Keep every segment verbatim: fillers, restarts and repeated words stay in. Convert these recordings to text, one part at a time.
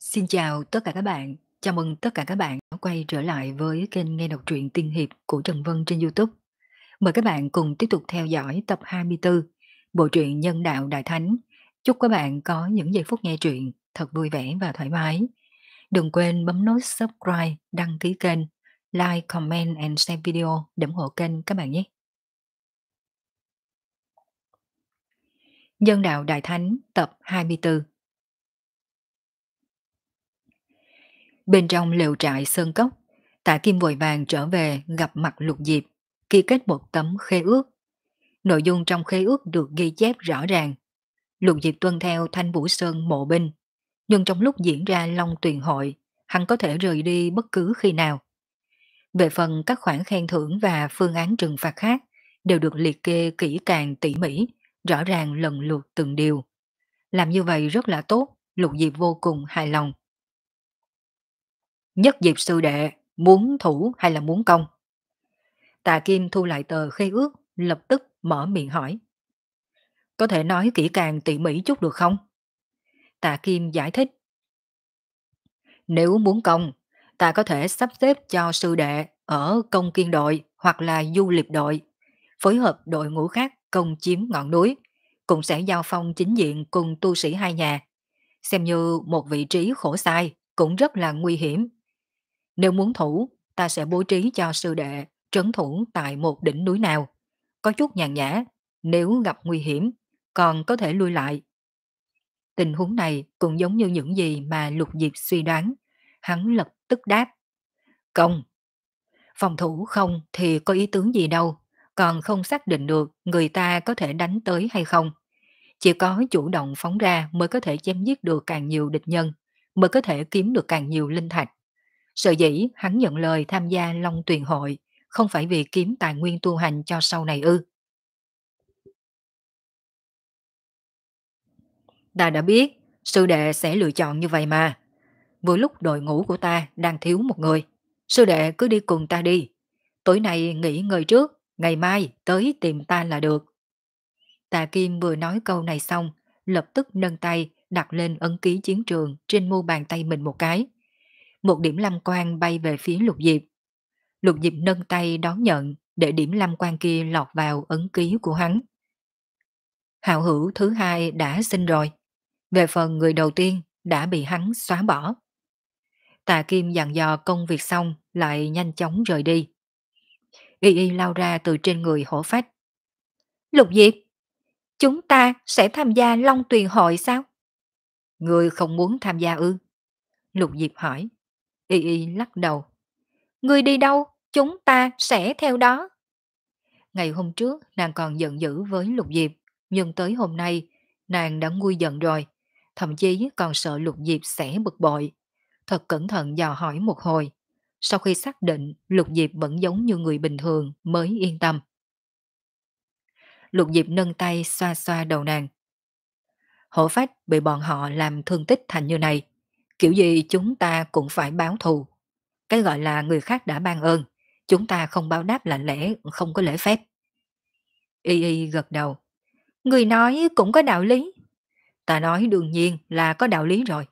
Xin chào tất cả các bạn. Chào mừng tất cả các bạn đã quay trở lại với kênh nghe đọc truyện tiên hiệp của Trần Vân trên YouTube. Mời các bạn cùng tiếp tục theo dõi tập hai mươi tư bộ truyện Nhân đạo Đại Thánh. Chúc các bạn có những giây phút nghe truyện thật vui vẻ và thoải mái. Đừng quên bấm nút subscribe, đăng ký kênh, like, comment and share video để ủng hộ kênh các bạn nhé. Nhân đạo Đại Thánh tập hai mươi tư. Bên trong lều trại sơn cốc, Tạ Kim vội vàng trở về gặp mặt Lục Diệp, ký kết một tấm khế ước. Nội dung trong khế ước được ghi chép rõ ràng. Lục Diệp tuân theo Thanh Vũ Sơn mộ binh, nhưng trong lúc diễn ra Long Tuyền Hội, hắn có thể rời đi bất cứ khi nào. Về phần các khoản khen thưởng và phương án trừng phạt khác đều được liệt kê kỹ càng tỉ mỉ, rõ ràng lần lượt từng điều. Làm như vậy rất là tốt, Lục Diệp vô cùng hài lòng. Nhất Diệp sư đệ, muốn thủ hay là muốn công? Tạ Kim thu lại tờ khế ước, lập tức mở miệng hỏi. Có thể nói kỹ càng tỉ mỉ chút được không? Tạ Kim giải thích. Nếu muốn công, ta có thể sắp xếp cho sư đệ ở công kiên đội hoặc là du liệp đội, phối hợp đội ngũ khác công chiếm ngọn núi, cũng sẽ giao phong chính diện cùng tu sĩ hai nhà. Xem như một vị trí khổ sai, cũng rất là nguy hiểm. Nếu muốn thủ, ta sẽ bố trí cho sư đệ trấn thủ tại một đỉnh núi nào. Có chút nhàn nhã, nếu gặp nguy hiểm, còn có thể lui lại. Tình huống này cũng giống như những gì mà Lục Diệp suy đoán. Hắn lập tức đáp. Công. Phòng thủ không thì có ý tướng gì đâu, còn không xác định được người ta có thể đánh tới hay không. Chỉ có chủ động phóng ra mới có thể chém giết được càng nhiều địch nhân, mới có thể kiếm được càng nhiều linh thạch. Sở dĩ hắn nhận lời tham gia Long Tuyền Hội, không phải vì kiếm tài nguyên tu hành cho sau này ư. Ta đã biết, sư đệ sẽ lựa chọn như vậy mà. Vừa lúc đội ngũ của ta đang thiếu một người. Sư đệ cứ đi cùng ta đi. Tối nay nghỉ ngơi trước, ngày mai tới tìm ta là được. Tà Kim vừa nói câu này xong, lập tức nâng tay đặt lên ấn ký chiến trường trên mu bàn tay mình một cái. Một điểm lâm quang bay về phía Lục Diệp. Lục Diệp nâng tay đón nhận để điểm lâm quang kia lọt vào ấn ký của hắn. Hào hữu thứ hai đã sinh rồi. Về phần người đầu tiên đã bị hắn xóa bỏ. Tà Kim dặn dò công việc xong lại nhanh chóng rời đi. Y Y lao ra từ trên người hổ phách. Lục Diệp, chúng ta sẽ tham gia Long Tuyền Hội sao? Người không muốn tham gia ư? Lục Diệp hỏi. Y Y lắc đầu. Người đi đâu, chúng ta sẽ theo đó. Ngày hôm trước nàng còn giận dữ với Lục Diệp, nhưng tới hôm nay nàng đã nguôi giận rồi, thậm chí còn sợ Lục Diệp sẽ bực bội. Thật cẩn thận dò hỏi một hồi, sau khi xác định Lục Diệp vẫn giống như người bình thường mới yên tâm. Lục Diệp nâng tay xoa xoa đầu nàng. Hổ phách bị bọn họ làm thương tích thành như này, kiểu gì chúng ta cũng phải báo thù. Cái gọi là người khác đã ban ơn, chúng ta không báo đáp là lẽ không có lễ phép. Y Y gật đầu. Người nói cũng có đạo lý. Ta nói đương nhiên là có đạo lý rồi.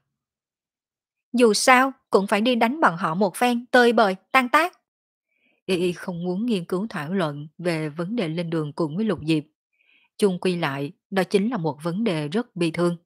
Dù sao cũng phải đi đánh bọn họ một phen tơi bời, tan tác. Y Y không muốn nghiên cứu thảo luận về vấn đề lên đường cùng với Lục Diệp. Chung quy lại, đó chính là một vấn đề rất bi thương.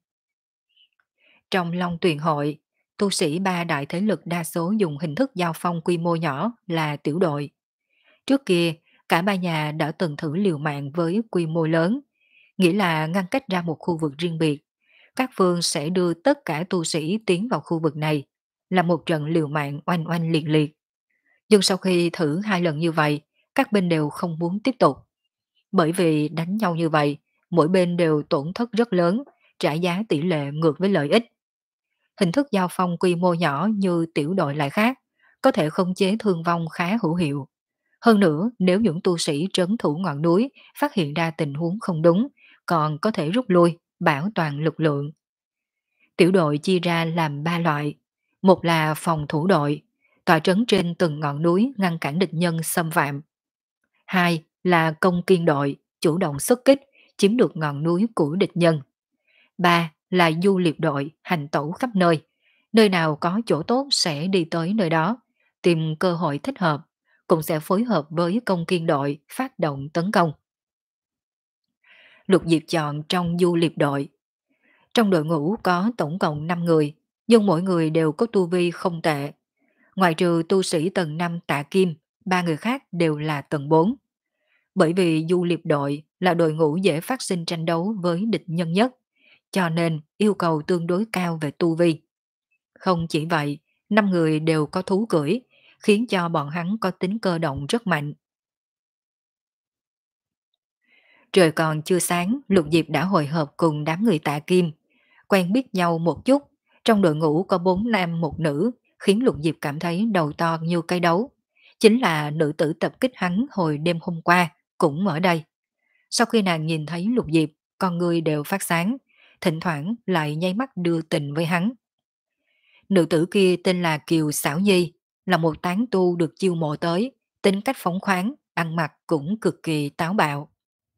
Trong Long Tuyền Hội, tu sĩ ba đại thế lực đa số dùng hình thức giao phong quy mô nhỏ là tiểu đội. Trước kia, cả ba nhà đã từng thử liều mạng với quy mô lớn, nghĩa là ngăn cách ra một khu vực riêng biệt. Các phương sẽ đưa tất cả tu sĩ tiến vào khu vực này, là một trận liều mạng oanh oanh liệt liệt. Nhưng sau khi thử hai lần như vậy, các bên đều không muốn tiếp tục. Bởi vì đánh nhau như vậy, mỗi bên đều tổn thất rất lớn, trả giá tỷ lệ ngược với lợi ích. Hình thức giao phong quy mô nhỏ như tiểu đội lại khác, có thể khống chế thương vong khá hữu hiệu. Hơn nữa, nếu những tu sĩ trấn thủ ngọn núi phát hiện ra tình huống không đúng, còn có thể rút lui, bảo toàn lực lượng. Tiểu đội chia ra làm ba loại. Một là phòng thủ đội, tọa trấn trên từng ngọn núi ngăn cản địch nhân xâm phạm. Hai là công kiên đội, chủ động xuất kích, chiếm được ngọn núi của địch nhân. Ba là du liệp đội, hành tẩu khắp nơi, Nơi nào có chỗ tốt sẽ đi tới nơi đó, tìm cơ hội thích hợp, cũng sẽ phối hợp với công kiên đội phát động tấn công. Lục Diệp chọn trong du liệp đội. Trong đội ngũ có tổng cộng năm người, nhưng mỗi người đều có tu vi không tệ. Ngoại trừ tu sĩ tầng năm Tạ Kim, ba người khác đều là tầng bốn. Bởi vì du liệp đội là đội ngũ dễ phát sinh tranh đấu với địch nhân nhất, cho nên yêu cầu tương đối cao về tu vi. Không chỉ vậy, năm người đều có thú cưỡi, khiến cho bọn hắn có tính cơ động rất mạnh. Trời còn chưa sáng, Lục Diệp đã hội hợp cùng đám người Tạ Kim, quen biết nhau một chút. Trong đội ngũ có bốn nam một nữ, khiến Lục Diệp cảm thấy đầu to như cây đấu. Chính là nữ tử tập kích hắn hồi đêm hôm qua, cũng ở đây. Sau khi nàng nhìn thấy Lục Diệp, con người đều phát sáng, thỉnh thoảng lại nháy mắt đưa tình với hắn. Nữ tử kia tên là Kiều Xảo Nhi, là một tán tu được chiêu mộ tới, tính cách phóng khoáng, ăn mặc cũng cực kỳ táo bạo.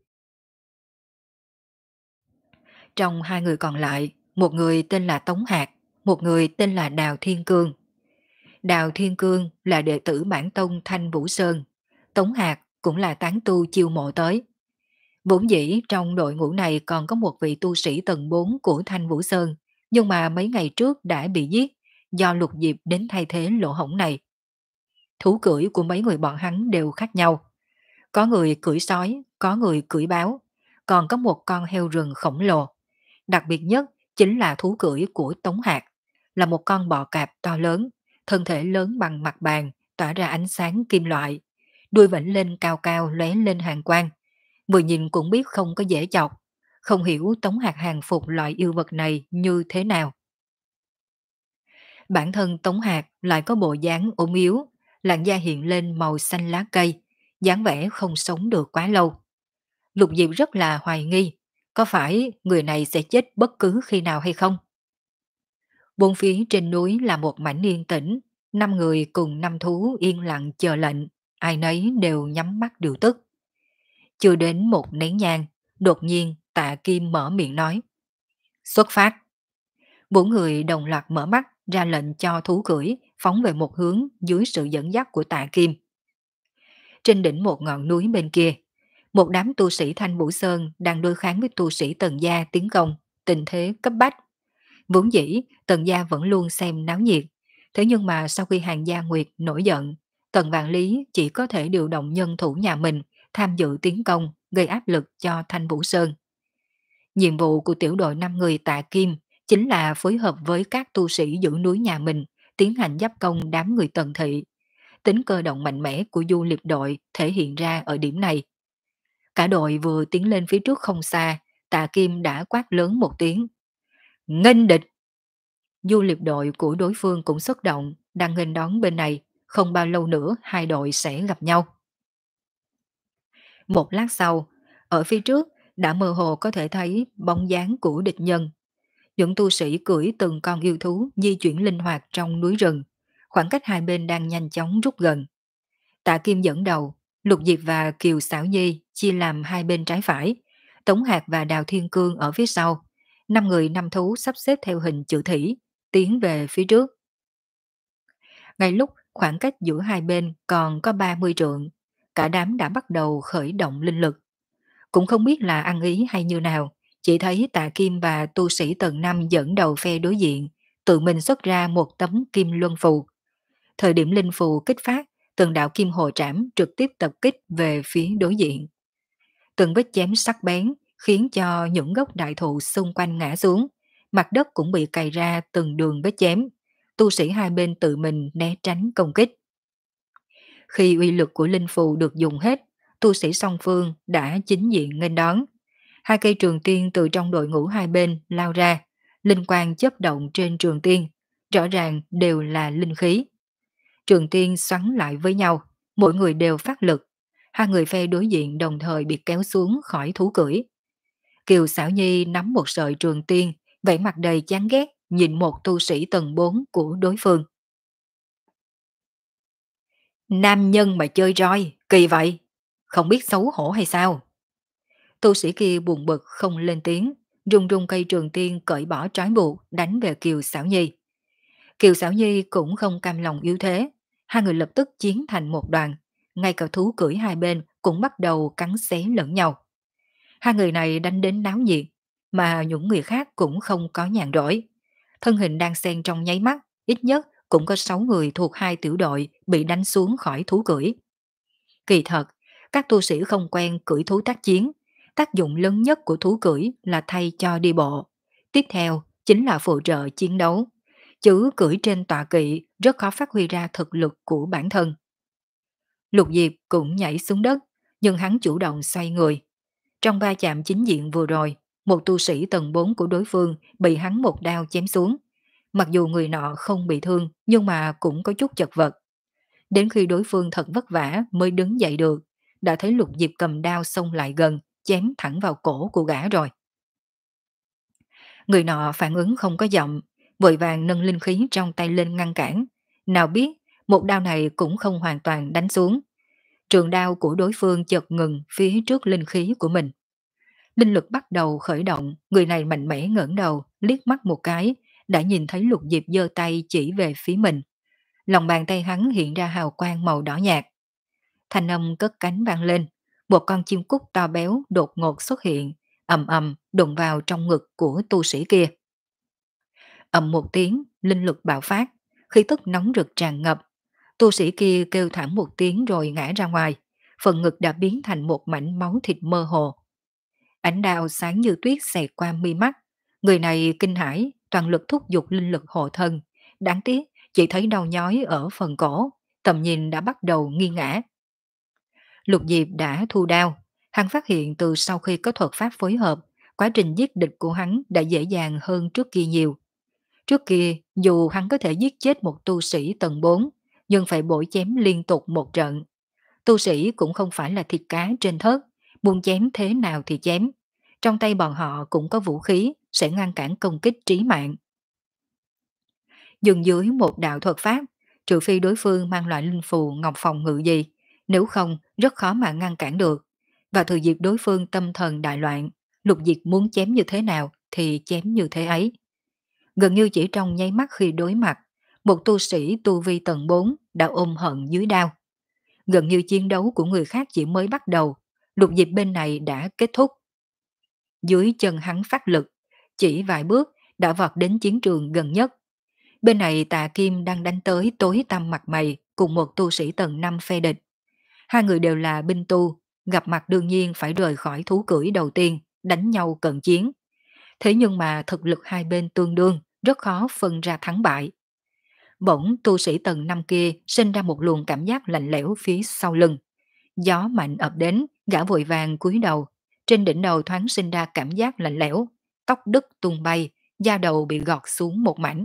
Trong hai người còn lại, một người tên là Tống Hạc, một người tên là Đào Thiên Cương. Đào Thiên Cương là đệ tử bản tông Thanh Vũ Sơn, Tống Hạc cũng là tán tu chiêu mộ tới. Vốn dĩ trong đội ngũ này còn có một vị tu sĩ tầng bốn của Thanh Vũ Sơn, nhưng mà mấy ngày trước đã bị giết do Lục Diệp đến thay thế lỗ hổng này. Thú cưỡi của mấy người bọn hắn đều khác nhau. Có người cưỡi sói, có người cưỡi báo, còn có một con heo rừng khổng lồ. Đặc biệt nhất chính là thú cưỡi của Tống Hạc, là một con bò cạp to lớn, thân thể lớn bằng mặt bàn, tỏa ra ánh sáng kim loại, đuôi vểnh lên cao cao lóe lên hàn quang. Vừa nhìn cũng biết không có dễ chọc, không hiểu Tống Hạc hàng phục loại yêu vật này như thế nào. Bản thân Tống Hạc lại có bộ dáng ốm yếu, làn da hiện lên màu xanh lá cây, dáng vẻ không sống được quá lâu. Lục Diệp rất là hoài nghi, có phải người này sẽ chết bất cứ khi nào hay không? Bốn phía trên núi là một mảnh yên tĩnh, năm người cùng năm thú yên lặng chờ lệnh, ai nấy đều nhắm mắt điều tức. Chưa đến một nén nhang, đột nhiên Tạ Kim mở miệng nói. Xuất phát! Bốn người đồng loạt mở mắt ra lệnh cho thú cưỡi phóng về một hướng dưới sự dẫn dắt của Tạ Kim. Trên đỉnh một ngọn núi bên kia, một đám tu sĩ Thanh Vũ Sơn đang đối kháng với tu sĩ Tần Gia tiến công, tình thế cấp bách. Vốn dĩ, Tần Gia vẫn luôn xem náo nhiệt, thế nhưng mà sau khi Hàng Gia Nguyệt nổi giận, Tần Vạn Lý chỉ có thể điều động nhân thủ nhà mình tham dự tiến công, gây áp lực cho Thanh Vũ Sơn. Nhiệm vụ của tiểu đội năm người Tạ Kim chính là phối hợp với các tu sĩ giữ núi nhà mình, tiến hành giáp công đám người Tần Thị. Tính cơ động mạnh mẽ của du liệp đội thể hiện ra ở điểm này. Cả đội vừa tiến lên phía trước không xa, Tạ Kim đã quát lớn một tiếng. Nghênh địch! Du liệp đội của đối phương cũng xuất động, đang nghênh đón bên này, không bao lâu nữa hai đội sẽ gặp nhau. Một lát sau, ở phía trước đã mơ hồ có thể thấy bóng dáng của địch nhân. Những tu sĩ cưỡi từng con yêu thú di chuyển linh hoạt trong núi rừng, khoảng cách hai bên đang nhanh chóng rút gần. Tạ Kim dẫn đầu, Lục Diệp và Kiều Xảo Nhi chia làm hai bên trái phải, Tống Hạc và Đào Thiên Cương ở phía sau. Năm người năm thú sắp xếp theo hình chữ thủy, tiến về phía trước. Ngay lúc khoảng cách giữa hai bên còn có ba mươi trượng, cả đám đã bắt đầu khởi động linh lực. Cũng không biết là ăn ý hay như nào, chỉ thấy Tạ Kim và tu sĩ tầng năm dẫn đầu phe đối diện, tự mình xuất ra một tấm kim luân phù. Thời điểm linh phù kích phát, từng đạo kim hồ trảm trực tiếp tập kích về phía đối diện. Từng vết chém sắc bén khiến cho những gốc đại thụ xung quanh ngã xuống, mặt đất cũng bị cày ra từng đường vết chém. Tu sĩ hai bên tự mình né tránh công kích. Khi uy lực của linh phù được dùng hết, tu sĩ song phương đã chính diện nghênh đón. Hai cây trường tiên từ trong đội ngũ hai bên lao ra, linh quang chớp động trên trường tiên, rõ ràng đều là linh khí. Trường tiên xoắn lại với nhau, mỗi người đều phát lực. Hai người phe đối diện đồng thời bị kéo xuống khỏi thú cưỡi. Kiều Xảo Nhi nắm một sợi trường tiên, vẻ mặt đầy chán ghét, nhìn một tu sĩ tầng bốn của đối phương. Nam nhân mà chơi roi, kỳ vậy, không biết xấu hổ hay sao? Tu sĩ kia buồn bực không lên tiếng, rung rung cây trường tiên cởi bỏ trói buộc đánh về Kiều Xảo Nhi. Kiều Xảo Nhi cũng không cam lòng yếu thế, hai người lập tức chiến thành một đoàn, ngay cả thú cưỡi hai bên cũng bắt đầu cắn xé lẫn nhau. Hai người này đánh đến náo nhiệt, mà những người khác cũng không có nhàn rỗi. Thân hình đang xen trong nháy mắt, ít nhất cũng có sáu người thuộc hai tiểu đội bị đánh xuống khỏi thú cưỡi. Kỳ thật, các tu sĩ không quen cưỡi thú tác chiến, tác dụng lớn nhất của thú cưỡi là thay cho đi bộ. Tiếp theo chính là phụ trợ chiến đấu, chứ cưỡi trên tọa kỵ rất khó phát huy ra thực lực của bản thân. Lục Diệp cũng nhảy xuống đất, nhưng hắn chủ động xoay người. Trong va chạm chính diện vừa rồi, một tu sĩ tầng bốn của đối phương bị hắn một đao chém xuống. Mặc dù người nọ không bị thương, nhưng mà cũng có chút chật vật. Đến khi đối phương thật vất vả mới đứng dậy được, đã thấy Lục Diệp cầm đao xông lại gần, chém thẳng vào cổ của gã rồi. Người nọ phản ứng không có giọng, vội vàng nâng linh khí trong tay lên ngăn cản. Nào biết, một đao này cũng không hoàn toàn đánh xuống. Trường đao của đối phương chợt ngừng phía trước linh khí của mình. Linh lực bắt đầu khởi động, người này mạnh mẽ ngẩng đầu, liếc mắt một cái, đã nhìn thấy Lục Diệp giơ tay chỉ về phía mình. Lòng bàn tay hắn hiện ra hào quang màu đỏ nhạt. Thanh âm cất cánh vang lên, một con chim cút to béo đột ngột xuất hiện, ầm ầm đụng vào trong ngực của tu sĩ kia. Ầm một tiếng, linh lực bạo phát, khí tức nóng rực tràn ngập. Tu sĩ kia kêu thảm một tiếng rồi ngã ra ngoài, phần ngực đã biến thành một mảnh máu thịt mơ hồ. Ánh đao sáng như tuyết xẹt qua mi mắt, người này kinh hãi, toàn lực thúc giục linh lực hộ thân. Đáng tiếc, chỉ thấy đau nhói ở phần cổ, tầm nhìn đã bắt đầu nghi ngã. Lục Diệp đã thu đao, hắn phát hiện từ sau khi có thuật pháp phối hợp, quá trình giết địch của hắn đã dễ dàng hơn trước kia nhiều. Trước kia, dù hắn có thể giết chết một tu sĩ tầng bốn, nhưng phải bổ chém liên tục một trận. Tu sĩ cũng không phải là thịt cá trên thớt, muốn chém thế nào thì chém. Trong tay bọn họ cũng có vũ khí, sẽ ngăn cản công kích trí mạng. Dừng dưới một đạo thuật pháp, trừ phi đối phương mang loại linh phù ngọc phòng ngự gì, nếu không rất khó mà ngăn cản được. Và thời dịp đối phương tâm thần đại loạn, Lục Diệp muốn chém như thế nào thì chém như thế ấy. Gần như chỉ trong nháy mắt khi đối mặt, một tu sĩ tu vi tầng bốn đã ôm hận dưới đao. Gần như chiến đấu của người khác chỉ mới bắt đầu, Lục Diệp bên này đã kết thúc. Dưới chân hắn phát lực, chỉ vài bước đã vọt đến chiến trường gần nhất. Bên này Tà Kim đang đánh tới tối tăm mặt mày cùng một tu sĩ tầng năm phe địch. Hai người đều là binh tu, gặp mặt đương nhiên phải rời khỏi thú cưỡi đầu tiên, đánh nhau cận chiến. Thế nhưng mà thực lực hai bên tương đương, rất khó phân ra thắng bại. Bỗng tu sĩ tầng năm kia sinh ra một luồng cảm giác lạnh lẽo phía sau lưng. Gió mạnh ập đến, gã vội vàng cúi đầu. Trên đỉnh đầu thoáng sinh ra cảm giác lạnh lẽo, tóc đứt tung bay, da đầu bị gọt xuống một mảnh.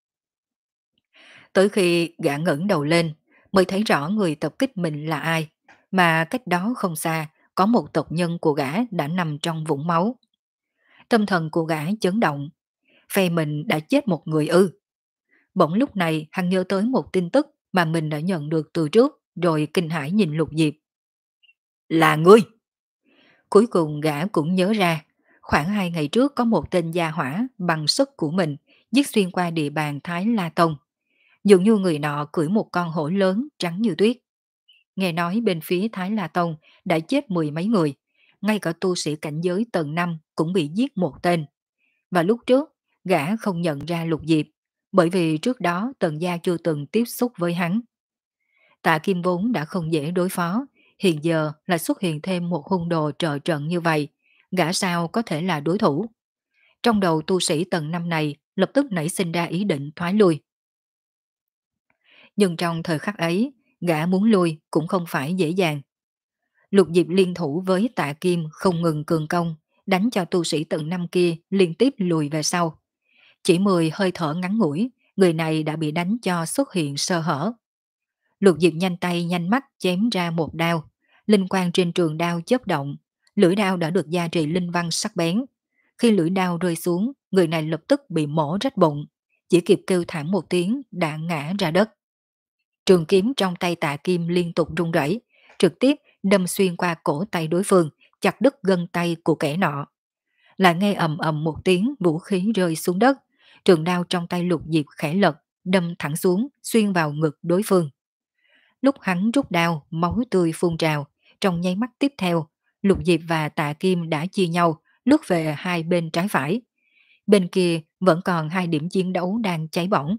Tới khi gã ngẩng đầu lên, mới thấy rõ người tập kích mình là ai, mà cách đó không xa, có một tộc nhân của gã đã nằm trong vũng máu. Tâm thần của gã chấn động, phe mình đã chết một người ư. Bỗng lúc này hắn nhớ tới một tin tức mà mình đã nhận được từ trước, rồi kinh hãi nhìn Lục Diệp. Là ngươi! Cuối cùng gã cũng nhớ ra, khoảng hai ngày trước có một tên gia hỏa bằng sức của mình giết xuyên qua địa bàn Thái La Tông. Dường như người nọ cưỡi một con hổ lớn trắng như tuyết. Nghe nói bên phía Thái La Tông đã chết mười mấy người, ngay cả tu sĩ cảnh giới tầng năm cũng bị giết một tên. Và lúc trước, gã không nhận ra Lục Diệp, bởi vì trước đó Tần Gia chưa từng tiếp xúc với hắn. Tạ Kim vốn đã không dễ đối phó, hiện giờ lại xuất hiện thêm một hung đồ trợ trận như vậy, gã sao có thể là đối thủ. Trong đầu tu sĩ tầng năm này lập tức nảy sinh ra ý định thoái lui. Nhưng trong thời khắc ấy, gã muốn lui cũng không phải dễ dàng. Lục Diệp liên thủ với Tạ Kim không ngừng cường công, đánh cho tu sĩ tầng năm kia liên tiếp lùi về sau. Chỉ mười hơi thở ngắn ngủi, người này đã bị đánh cho xuất hiện sơ hở. Lục Diệp nhanh tay nhanh mắt chém ra một đao, linh quang trên trường đao chớp động, lưỡi đao đã được gia trì linh văn sắc bén. Khi lưỡi đao rơi xuống, người này lập tức bị mổ rách bụng, chỉ kịp kêu thảm một tiếng đã ngã ra đất. Trường kiếm trong tay Tạ Kim liên tục rung rẩy, trực tiếp đâm xuyên qua cổ tay đối phương, chặt đứt gân tay của kẻ nọ. Lại nghe ầm ầm một tiếng vũ khí rơi xuống đất, trường đao trong tay Lục Diệp khẽ lật, đâm thẳng xuống, xuyên vào ngực đối phương. Lúc hắn rút đao, máu tươi phun trào, trong nháy mắt tiếp theo, Lục Diệp và Tạ Kim đã chia nhau, lướt về hai bên trái phải. Bên kia vẫn còn hai điểm chiến đấu đang cháy bỏng.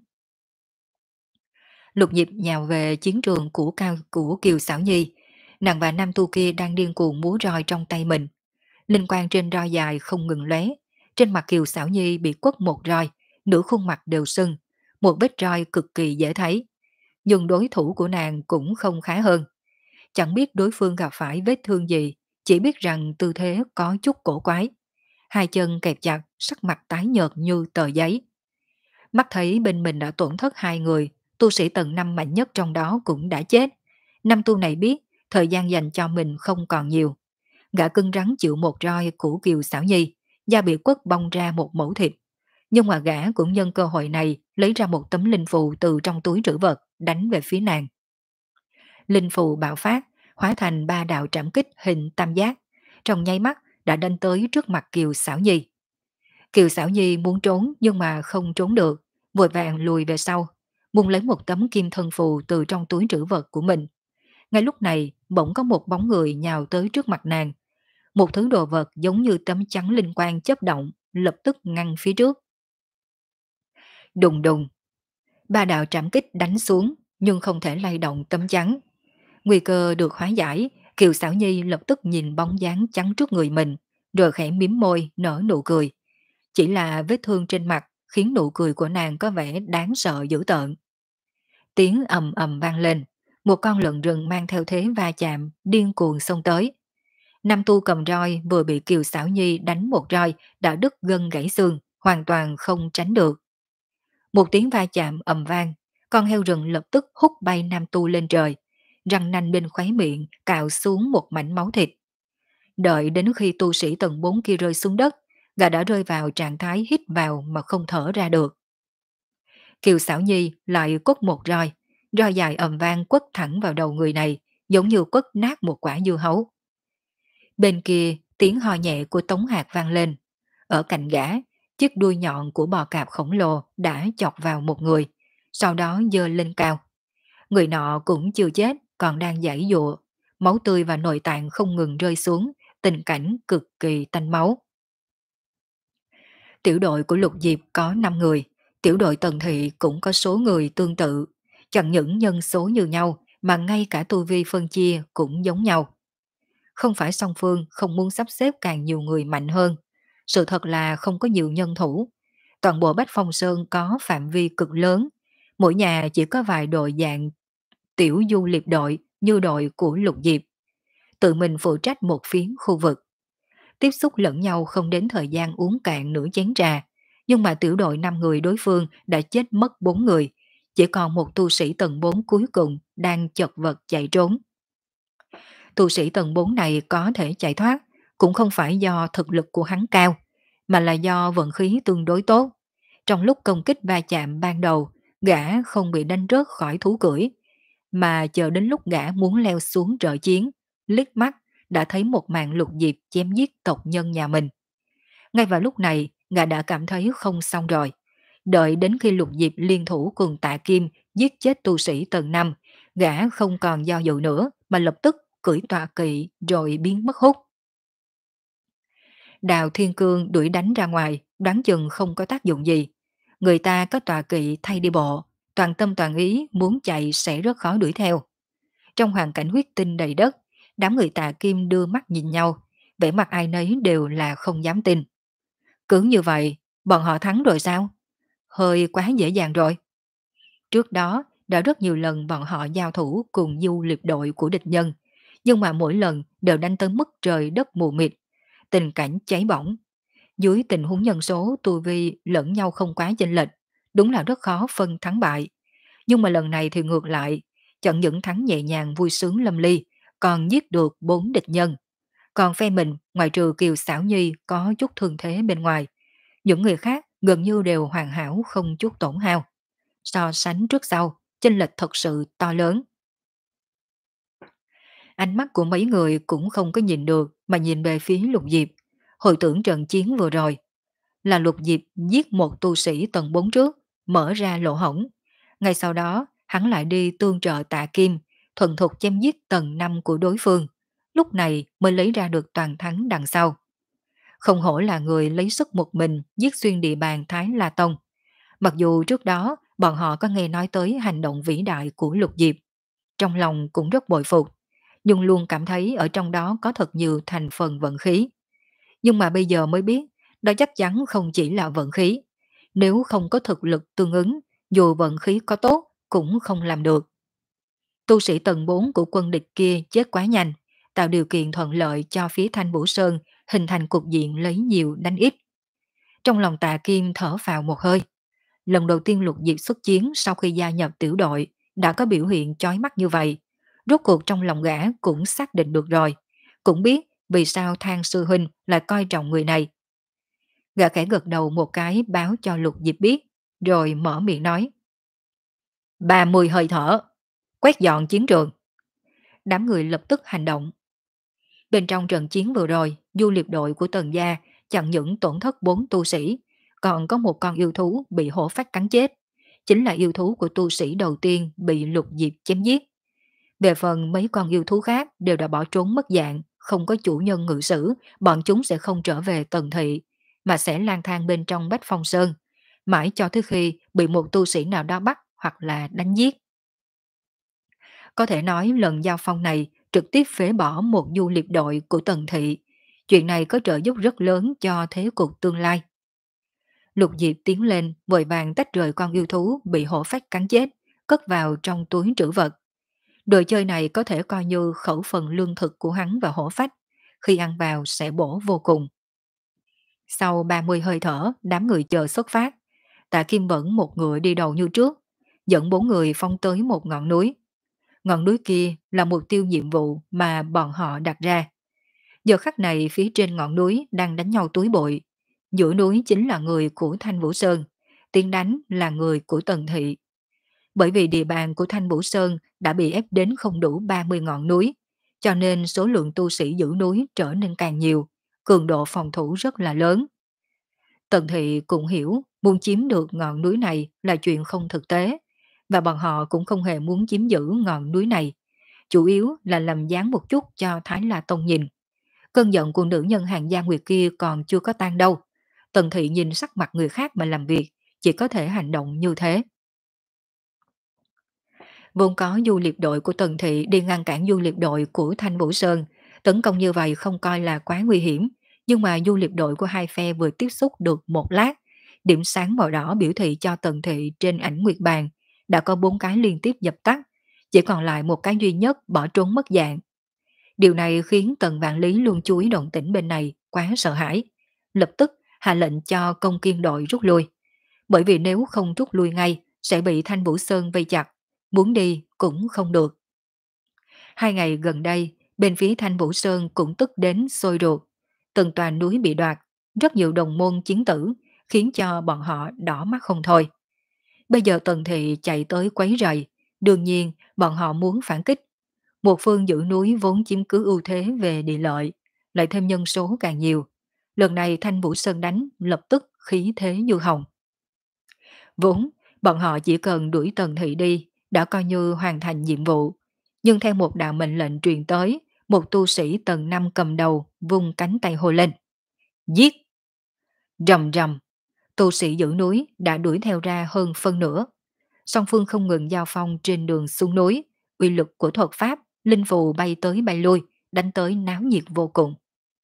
Lục Diệp nhào về chiến trường của cao của Kiều Xảo Nhi. Nàng và nam tu kia đang điên cuồng múa roi trong tay mình. Linh quang trên roi dài không ngừng lóe. Trên mặt Kiều Xảo Nhi bị quất một roi, nửa khuôn mặt đều sưng. Một vết roi cực kỳ dễ thấy. Nhưng đối thủ của nàng cũng không khá hơn. Chẳng biết đối phương gặp phải vết thương gì, chỉ biết rằng tư thế có chút cổ quái. Hai chân kẹp chặt, sắc mặt tái nhợt như tờ giấy. Mắt thấy bên mình đã tổn thất hai người, tu sĩ tầng năm mạnh nhất trong đó cũng đã chết. Năm tu này biết, thời gian dành cho mình không còn nhiều. Gã cưng rắn chịu một roi của Kiều Xảo Nhi, da bị quất bong ra một mẩu thịt. Nhưng mà gã cũng nhân cơ hội này lấy ra một tấm linh phù từ trong túi trữ vật, đánh về phía nàng. Linh phù bạo phát, hóa thành ba đạo trảm kích hình tam giác. Trong nháy mắt đã đánh tới trước mặt Kiều Xảo Nhi. Kiều Xảo Nhi muốn trốn nhưng mà không trốn được, vội vàng lùi về sau, muốn lấy một tấm kim thân phù từ trong túi trữ vật của mình. Ngay lúc này, bỗng có một bóng người nhào tới trước mặt nàng. Một thứ đồ vật giống như tấm chắn linh quang chớp động, lập tức ngăn phía trước. Đùng đùng, ba đạo trảm kích đánh xuống, nhưng không thể lay động tấm chắn. Nguy cơ được hóa giải, Kiều Xảo Nhi lập tức nhìn bóng dáng chắn trước người mình, rồi khẽ mím môi, nở nụ cười. Chỉ là vết thương trên mặt khiến nụ cười của nàng có vẻ đáng sợ dữ tợn. Tiếng ầm ầm vang lên, một con lợn rừng mang theo thế va chạm, điên cuồng xông tới. Nam tu cầm roi vừa bị Kiều Xảo Nhi đánh một roi đã đứt gân gãy xương, hoàn toàn không tránh được. Một tiếng va chạm ầm vang, con heo rừng lập tức hút bay nam tu lên trời, răng nanh bên khóe miệng cạo xuống một mảnh máu thịt. Đợi đến khi tu sĩ tầng bốn kia rơi xuống đất, gã đã rơi vào trạng thái hít vào mà không thở ra được. Kiều Xảo Nhi lại quất một roi, roi dài ầm vang quất thẳng vào đầu người này, giống như quất nát một quả dưa hấu. Bên kia, tiếng ho nhẹ của Tống Hạc vang lên. Ở cạnh gã, chiếc đuôi nhọn của bò cạp khổng lồ đã chọc vào một người, sau đó giơ lên cao. Người nọ cũng chưa chết, còn đang giãy giụa, máu tươi và nội tạng không ngừng rơi xuống, tình cảnh cực kỳ tanh máu. Tiểu đội của Lục Diệp có năm người, tiểu đội Tần Thị cũng có số người tương tự. Chẳng những nhân số như nhau mà ngay cả tu vi phân chia cũng giống nhau. Không phải song phương không muốn sắp xếp càng nhiều người mạnh hơn. Sự thật là không có nhiều nhân thủ. Toàn bộ Bách Phong Sơn có phạm vi cực lớn. Mỗi nhà chỉ có vài đội dạng tiểu du liệp đội như đội của Lục Diệp. Tự mình phụ trách một phiến khu vực. Tiếp xúc lẫn nhau không đến thời gian uống cạn nửa chén trà, nhưng mà tiểu đội năm người đối phương đã chết mất bốn người, chỉ còn một tu sĩ tầng bốn cuối cùng đang chật vật chạy trốn. Tu sĩ tầng bốn này có thể chạy thoát, cũng không phải do thực lực của hắn cao, mà là do vận khí tương đối tốt. Trong lúc công kích va chạm ban đầu, gã không bị đánh rớt khỏi thú cưỡi, mà chờ đến lúc gã muốn leo xuống trợ chiến, liếc mắt đã thấy một màn Lục Diệp chém giết tộc nhân nhà mình. Ngay vào lúc này, gã đã cảm thấy không xong rồi. Đợi đến khi Lục Diệp liên thủ cùng Tạ Kim giết chết tu sĩ tầng năm, gã không còn do dự nữa mà lập tức cưỡi tọa kỵ rồi biến mất hút. Đào Thiên Cương đuổi đánh ra ngoài, đoán chừng không có tác dụng gì. Người ta có tọa kỵ thay đi bộ, toàn tâm toàn ý muốn chạy sẽ rất khó đuổi theo. Trong hoàn cảnh huyết tinh đầy đất, đám người Tạ Kim đưa mắt nhìn nhau, vẻ mặt ai nấy đều là không dám tin. Cứ như vậy, bọn họ thắng rồi sao? Hơi quá dễ dàng rồi. Trước đó, đã rất nhiều lần bọn họ giao thủ cùng du liệp đội của địch nhân, nhưng mà mỗi lần đều đánh tới mức trời đất mù mịt, tình cảnh cháy bỏng. Dưới tình huống nhân số tu vi lẫn nhau không quá chênh lệch, đúng là rất khó phân thắng bại. Nhưng mà lần này thì ngược lại, chẳng những thắng nhẹ nhàng vui sướng lâm ly, còn giết được bốn địch nhân. Còn phe mình, ngoài trừ Kiều Xảo Nhi có chút thương thế bên ngoài, những người khác gần như đều hoàn hảo không chút tổn hao. So sánh trước sau, chênh lệch thật sự to lớn. Ánh mắt của mấy người cũng không có nhìn được mà nhìn về phía Lục Diệp. Hồi tưởng trận chiến vừa rồi, là Lục Diệp giết một tu sĩ tầng bốn trước, mở ra lỗ hổng. Ngay sau đó, hắn lại đi tương trợ Tạ Kim, thuần thục chém giết tầng năm của đối phương. Lúc này mới lấy ra được toàn thắng đằng sau. Không hổ là người lấy sức một mình giết xuyên địa bàn Thái La Tông. Mặc dù trước đó bọn họ có nghe nói tới hành động vĩ đại của Lục Diệp, trong lòng cũng rất bội phục, nhưng luôn cảm thấy ở trong đó có thật nhiều thành phần vận khí. Nhưng mà bây giờ mới biết, đó chắc chắn không chỉ là vận khí. Nếu không có thực lực tương ứng, dù vận khí có tốt cũng không làm được. Tu sĩ tầng bốn của quân địch kia chết quá nhanh, tạo điều kiện thuận lợi cho phía Thanh Vũ Sơn hình thành cục diện lấy nhiều đánh ít. Trong lòng Tạ Kim thở phào một hơi. Lần đầu tiên Lục Diệp xuất chiến sau khi gia nhập tiểu đội đã có biểu hiện chói mắt như vậy. Rốt cuộc trong lòng gã cũng xác định được rồi. Cũng biết vì sao Thang Sư Huynh lại coi trọng người này. Gã khẽ gật đầu một cái báo cho Lục Diệp biết, rồi mở miệng nói. ba mươi hơi thở, quét dọn chiến trường. Đám người lập tức hành động. Bên trong trận chiến vừa rồi, du liệp đội của Tần Gia chẳng những tổn thất bốn tu sĩ, còn có một con yêu thú bị hổ phách cắn chết. Chính là yêu thú của tu sĩ đầu tiên bị Lục Diệp chém giết. Về phần mấy con yêu thú khác đều đã bỏ trốn mất dạng, không có chủ nhân ngự sử, bọn chúng sẽ không trở về Tần Thị, mà sẽ lang thang bên trong Bách Phong Sơn, mãi cho tới khi bị một tu sĩ nào đó bắt hoặc là đánh giết. Có thể nói lần giao phong này trực tiếp phế bỏ một du liệp đội của Tần Thị. Chuyện này có trợ giúp rất lớn cho thế cục tương lai. Lục Diệp tiến lên, vội vàng tách rời con yêu thú bị hổ phách cắn chết, cất vào trong túi trữ vật. Đồ chơi này có thể coi như khẩu phần lương thực của hắn và hổ phách, khi ăn vào sẽ bổ vô cùng. Sau ba mươi hơi thở, đám người chờ xuất phát. Tạ Kim vẫn một ngựa đi đầu như trước, dẫn bốn người phong tới một ngọn núi. Ngọn núi kia là mục tiêu nhiệm vụ mà bọn họ đặt ra. Giờ khắc này phía trên ngọn núi đang đánh nhau túi bụi. Giữa núi chính là người của Thanh Vũ Sơn, tiếng đánh là người của Tần Thị. Bởi vì địa bàn của Thanh Vũ Sơn đã bị ép đến không đủ ba mươi ngọn núi, cho nên số lượng tu sĩ giữ núi trở nên càng nhiều, cường độ phòng thủ rất là lớn. Tần Thị cũng hiểu muốn chiếm được ngọn núi này là chuyện không thực tế, và bọn họ cũng không hề muốn chiếm giữ ngọn núi này, chủ yếu là làm dáng một chút cho Thái La Tông nhìn. Cơn giận của nữ nhân hàng gia nguyệt kia còn chưa có tan đâu. Tần Thị nhìn sắc mặt người khác mà làm việc, chỉ có thể hành động như thế. Vốn có du liệp đội của Tần Thị đi ngăn cản du liệp đội của Thanh Vũ Sơn, tấn công như vậy không coi là quá nguy hiểm, nhưng mà du liệp đội của hai phe vừa tiếp xúc được một lát, điểm sáng màu đỏ biểu thị cho Tần Thị trên ảnh nguyệt bàn đã có bốn cái liên tiếp dập tắt, chỉ còn lại một cái duy nhất bỏ trốn mất dạng. Điều này khiến Tần Vạn Lý luôn chú ý động tĩnh bên này quá sợ hãi, lập tức hạ lệnh cho công kiên đội rút lui, bởi vì nếu không rút lui ngay sẽ bị Thanh Vũ Sơn vây chặt, muốn đi cũng không được. Hai ngày gần đây, bên phía Thanh Vũ Sơn cũng tức đến sôi ruột, từng tòa núi bị đoạt, rất nhiều đồng môn chiến tử, khiến cho bọn họ đỏ mắt không thôi. Bây giờ Tần Thị chạy tới quấy rầy, đương nhiên bọn họ muốn phản kích. Một phương giữ núi vốn chiếm cứ ưu thế về địa lợi, lại thêm nhân số càng nhiều. Lần này Thanh Vũ Sơn đánh lập tức khí thế như hồng. Vốn, bọn họ chỉ cần đuổi Tần Thị đi, đã coi như hoàn thành nhiệm vụ. Nhưng theo một đạo mệnh lệnh truyền tới, một tu sĩ tầng năm cầm đầu vung cánh tay hô lên. Giết! Rầm rầm, tu sĩ giữ núi đã đuổi theo ra hơn phân nửa. Song phương không ngừng giao phong trên đường xuống núi, uy lực của thuật pháp, linh phù bay tới bay lui, đánh tới náo nhiệt vô cùng.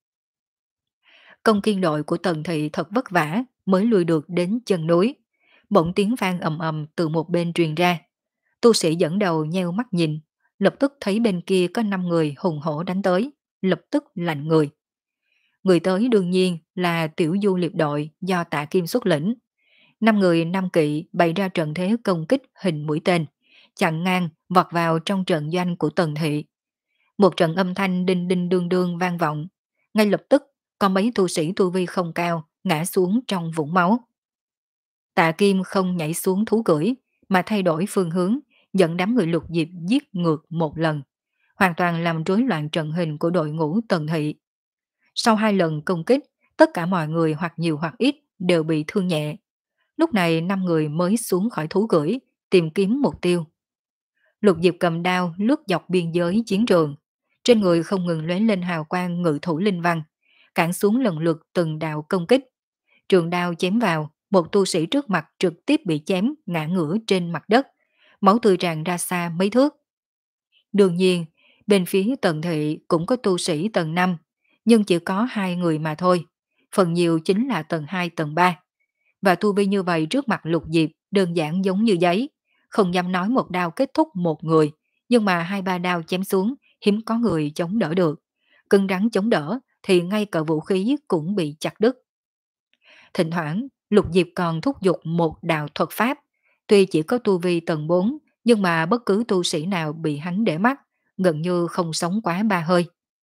Công kiên đội của Tần Thị thật vất vả mới lùi được đến chân núi. Bỗng tiếng vang ầm ầm từ một bên truyền ra. Tu sĩ dẫn đầu nheo mắt nhìn, lập tức thấy bên kia có năm người hùng hổ đánh tới, lập tức lạnh người. Người tới đương nhiên là tiểu du liệp đội do Tạ Kim xuất lĩnh. Năm người năm kỵ bày ra trận thế công kích hình mũi tên, chặn ngang vọt vào trong trận doanh của Tần Thị. Một trận âm thanh đinh đinh đương đương vang vọng, ngay lập tức có mấy tu sĩ tu vi không cao ngã xuống trong vũng máu. Tạ Kim không nhảy xuống thú cưỡi, mà thay đổi phương hướng, dẫn đám người Lục Diệp giết ngược một lần, hoàn toàn làm rối loạn trận hình của đội ngũ Tần Thị. Sau hai lần công kích, tất cả mọi người hoặc nhiều hoặc ít đều bị thương nhẹ. Lúc này năm người mới xuống khỏi thú cưỡi, tìm kiếm mục tiêu. Lục Diệp cầm đao lướt dọc biên giới chiến trường, trên người không ngừng lóe lên hào quang ngự thủ linh văn, cản xuống lần lượt từng đạo công kích. Trường đao chém vào, một tu sĩ trước mặt trực tiếp bị chém ngã ngửa trên mặt đất, máu tươi tràn ra xa mấy thước. Đương nhiên, bên phía Tần Thị cũng có tu sĩ tầng năm, nhưng chỉ có hai người mà thôi, phần nhiều chính là tầng hai tầng ba. Và tu vi như vậy trước mặt Lục Diệp đơn giản giống như giấy, không dám nói một đao kết thúc một người, nhưng mà hai ba đao chém xuống, hiếm có người chống đỡ được. Cứng rắn chống đỡ thì ngay cả vũ khí cũng bị chặt đứt. Thỉnh thoảng, Lục Diệp còn thúc giục một đạo thuật pháp, tuy chỉ có tu vi tầng bốn, nhưng mà bất cứ tu sĩ nào bị hắn để mắt, gần như không sống quá ba hơi.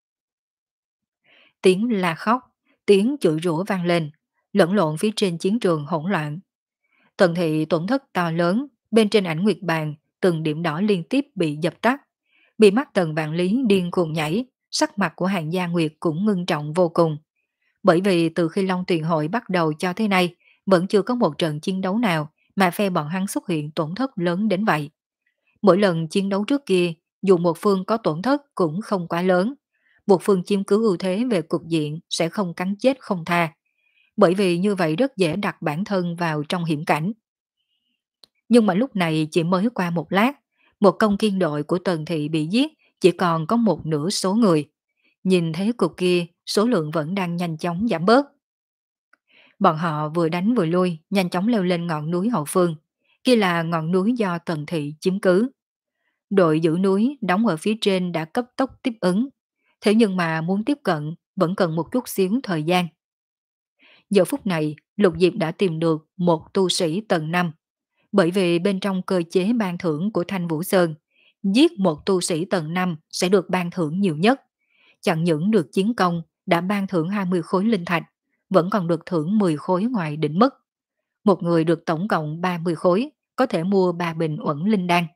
Tiếng la khóc, tiếng chửi rủa vang lên, lẫn lộn phía trên chiến trường hỗn loạn. Tần Thị tổn thất to lớn, bên trên ảnh nguyệt bàn, từng điểm đỏ liên tiếp bị dập tắt. Bị mắt Tần Vạn Lý điên cuồng nhảy, sắc mặt của Hàng Gia Nguyệt cũng ngưng trọng vô cùng. Bởi vì từ khi Long Tuyền Hội bắt đầu cho tới nay, vẫn chưa có một trận chiến đấu nào mà phe bọn hắn xuất hiện tổn thất lớn đến vậy. Mỗi lần chiến đấu trước kia, dù một phương có tổn thất cũng không quá lớn. Một phương chiếm cứ ưu thế về cục diện sẽ không cắn chết không tha. Bởi vì như vậy rất dễ đặt bản thân vào trong hiểm cảnh. Nhưng mà lúc này chỉ mới qua một lát, một công kiên đội của Tần Thị bị giết, chỉ còn có một nửa số người. Nhìn thấy cục kia, số lượng vẫn đang nhanh chóng giảm bớt. Bọn họ vừa đánh vừa lui, nhanh chóng leo lên ngọn núi hậu phương. Kia là ngọn núi do Tần Thị chiếm cứ. Đội giữ núi đóng ở phía trên đã cấp tốc tiếp ứng. Thế nhưng mà muốn tiếp cận vẫn cần một chút xíu thời gian. Giờ phút này, Lục Diệp đã tìm được một tu sĩ tầng năm. Bởi vì bên trong cơ chế ban thưởng của Thanh Vũ Sơn, giết một tu sĩ tầng năm sẽ được ban thưởng nhiều nhất. Chẳng những được chiến công đã ban thưởng hai mươi khối linh thạch, vẫn còn được thưởng mười khối ngoài định mức. Một người được tổng cộng ba mươi khối, có thể mua ba bình uẩn linh đan.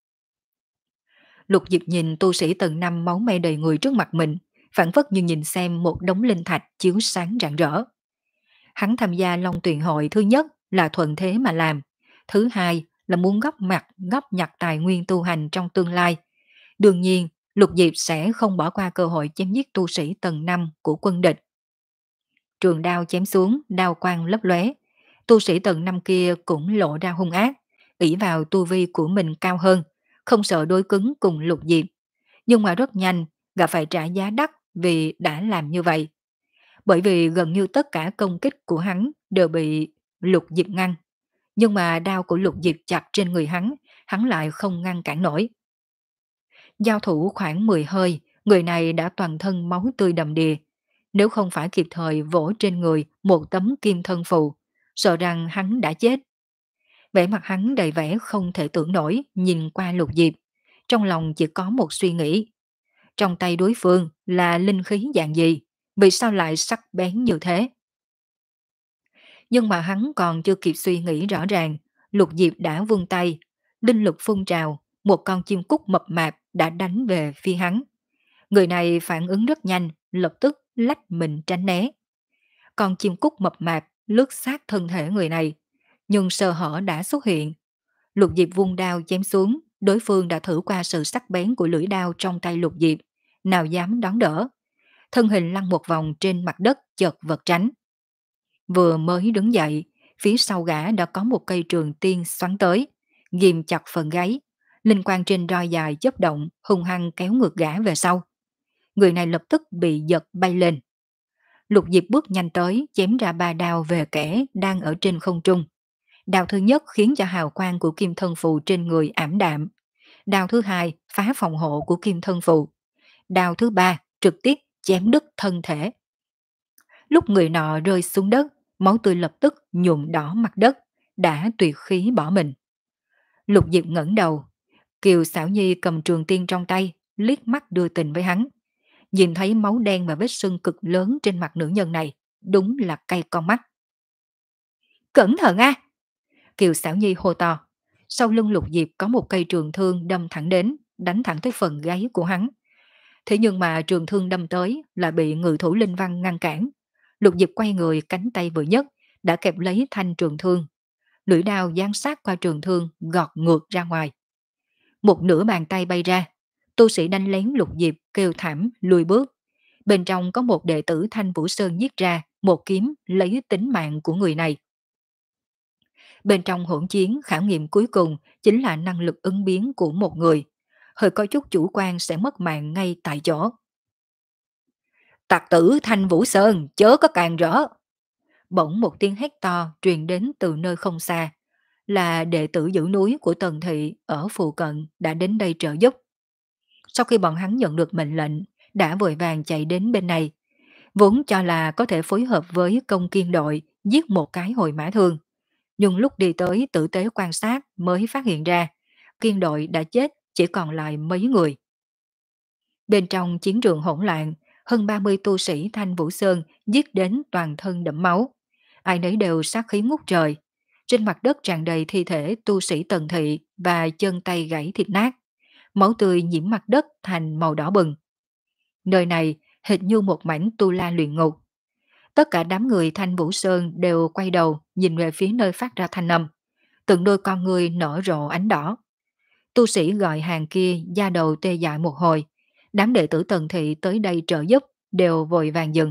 Lục Diệp nhìn tu sĩ tầng năm máu me đầy người trước mặt mình, phản phất như nhìn xem một đống linh thạch chiếu sáng rạng rỡ. Hắn tham gia Long Tuyền Hội thứ nhất là thuận thế mà làm, thứ hai là muốn góp mặt góp nhặt tài nguyên tu hành trong tương lai. Đương nhiên, Lục Diệp sẽ không bỏ qua cơ hội chém giết tu sĩ tầng năm của quân địch. Trường đao chém xuống, đao quang lấp lóe. Tu sĩ tầng năm kia cũng lộ ra hung ác, ỷ vào tu vi của mình cao hơn, không sợ đối cứng cùng Lục Diệp. Nhưng mà rất nhanh, gặp phải trả giá đắt vì đã làm như vậy. Bởi vì gần như tất cả công kích của hắn đều bị Lục Diệp ngăn. Nhưng mà đao của Lục Diệp chặt trên người hắn, hắn lại không ngăn cản nổi. Giao thủ khoảng mười hơi, người này đã toàn thân máu tươi đầm đìa. Nếu không phải kịp thời vỗ trên người một tấm kim thân phù, sợ rằng hắn đã chết. Vẻ mặt hắn đầy vẻ không thể tưởng nổi nhìn qua Lục Diệp. Trong lòng chỉ có một suy nghĩ. Trong tay đối phương là linh khí dạng gì? Vì sao lại sắc bén như thế? Nhưng mà hắn còn chưa kịp suy nghĩ rõ ràng, Lục Diệp đã vung tay, linh lực phun trào, một con chim cút mập mạp đã đánh về phía hắn. Người này phản ứng rất nhanh, lập tức lách mình tránh né. Con chim cút mập mạp lướt sát thân thể người này, nhưng sơ hở đã xuất hiện. Lục Diệp vung đao chém xuống, đối phương đã thử qua sự sắc bén của lưỡi đao trong tay Lục Diệp, nào dám đón đỡ. Thân hình lăn một vòng trên mặt đất chợt vật tránh. Vừa mới đứng dậy, phía sau gã đã có một cây trường tiên xoắn tới, ghim chặt phần gáy. Linh quang trên roi dài chớp động, hung hăng kéo ngược gã về sau. Người này lập tức bị giật bay lên. Lục Diệp bước nhanh tới, chém ra ba đao về kẻ đang ở trên không trung. Đao thứ nhất khiến cho hào quang của kim thân phù trên người ảm đạm. Đao thứ hai phá phòng hộ của kim thân phù. Đao thứ ba trực tiếp chém đứt thân thể. Lúc người nọ rơi xuống đất, máu tươi lập tức nhuộm đỏ mặt đất, đã tuyệt khí bỏ mình. Lục Diệp ngẩng đầu, Kiều Xảo Nhi cầm trường tiên trong tay, liếc mắt đưa tình với hắn. Nhìn thấy máu đen và vết sưng cực lớn trên mặt nữ nhân này, đúng là cay con mắt. Cẩn thận a! Kiều Xảo Nhi hô to. Sau lưng Lục Diệp có một cây trường thương đâm thẳng đến, đánh thẳng tới phần gáy của hắn. Thế nhưng mà trường thương đâm tới là bị ngự thủ linh văn ngăn cản. Lục Diệp quay người, cánh tay vừa nhất đã kẹp lấy thanh trường thương. lưỡi đao giáng sát qua trường thương gọt ngược ra ngoài. Một nửa bàn tay bay ra, tu sĩ đánh lén Lục Diệp kêu thảm lùi bước. Bên trong có một đệ tử Thanh Vũ Sơn giết ra một kiếm lấy tính mạng của người này. Bên trong hỗn chiến, khảo nghiệm cuối cùng chính là năng lực ứng biến của một người. Hơi có chút chủ quan sẽ mất mạng ngay tại chỗ. Tặc tử Thanh Vũ Sơn, chớ có càng rỡ. Bỗng một tiếng hét to truyền đến từ nơi không xa. Là đệ tử giữ núi của Tần Thị ở phụ cận đã đến đây trợ giúp. Sau khi bọn hắn nhận được mệnh lệnh, đã vội vàng chạy đến bên này. Vốn cho là có thể phối hợp với công kiên đội giết một cái hồi mã thương. Nhưng lúc đi tới tử tế quan sát mới phát hiện ra, kiên đội đã chết chỉ còn lại mấy người. Bên trong chiến trường hỗn loạn, hơn ba mươi tu sĩ Thanh Vũ Sơn giết đến toàn thân đẫm máu. Ai nấy đều sát khí ngút trời. Trên mặt đất tràn đầy thi thể tu sĩ Tần Thị và chân tay gãy thịt nát. Máu tươi nhiễm mặt đất thành màu đỏ bừng. Nơi này hệt như một mảnh tu la luyện ngục. Tất cả đám người Thanh Vũ Sơn đều quay đầu nhìn về phía nơi phát ra thanh âm. Từng đôi con người nở rộ ánh đỏ. Tu sĩ gọi hàng kia da đầu tê dại một hồi. Đám đệ tử Tần Thị tới đây trợ giúp đều vội vàng dừng.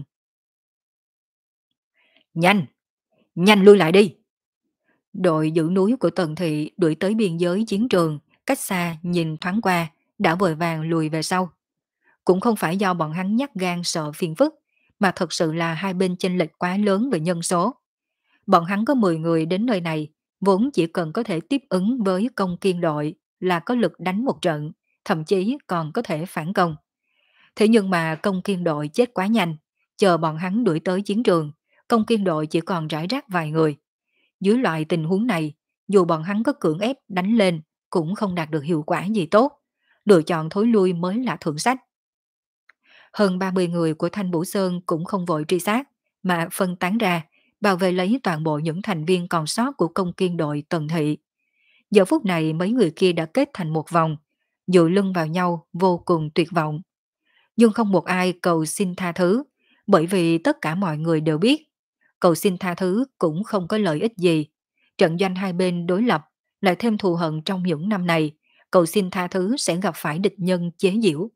Nhanh! Nhanh lui lại đi! Đội giữ núi của Tần Thị đuổi tới biên giới chiến trường, cách xa nhìn thoáng qua, đã vội vàng lùi về sau. Cũng không phải do bọn hắn nhát gan sợ phiền phức, mà thật sự là hai bên chênh lệch quá lớn về nhân số. Bọn hắn có mười người đến nơi này, vốn chỉ cần có thể tiếp ứng với công kiên đội là có lực đánh một trận, thậm chí còn có thể phản công. Thế nhưng mà công kiên đội chết quá nhanh, chờ bọn hắn đuổi tới chiến trường, công kiên đội chỉ còn rải rác vài người. Dưới loại tình huống này, dù bọn hắn có cưỡng ép đánh lên, cũng không đạt được hiệu quả gì tốt. Lựa chọn thối lui mới là thượng sách. Hơn ba mươi người của Thanh Vũ Sơn cũng không vội truy sát, mà phân tán ra, bảo vệ lấy toàn bộ những thành viên còn sót của công kiên đội Tần Thị. Giờ phút này mấy người kia đã kết thành một vòng, dựa lưng vào nhau vô cùng tuyệt vọng. Nhưng không một ai cầu xin tha thứ, bởi vì tất cả mọi người đều biết, cầu xin tha thứ cũng không có lợi ích gì. Trận doanh hai bên đối lập, lại thêm thù hận trong những năm này, cầu xin tha thứ sẽ gặp phải địch nhân chế giễu.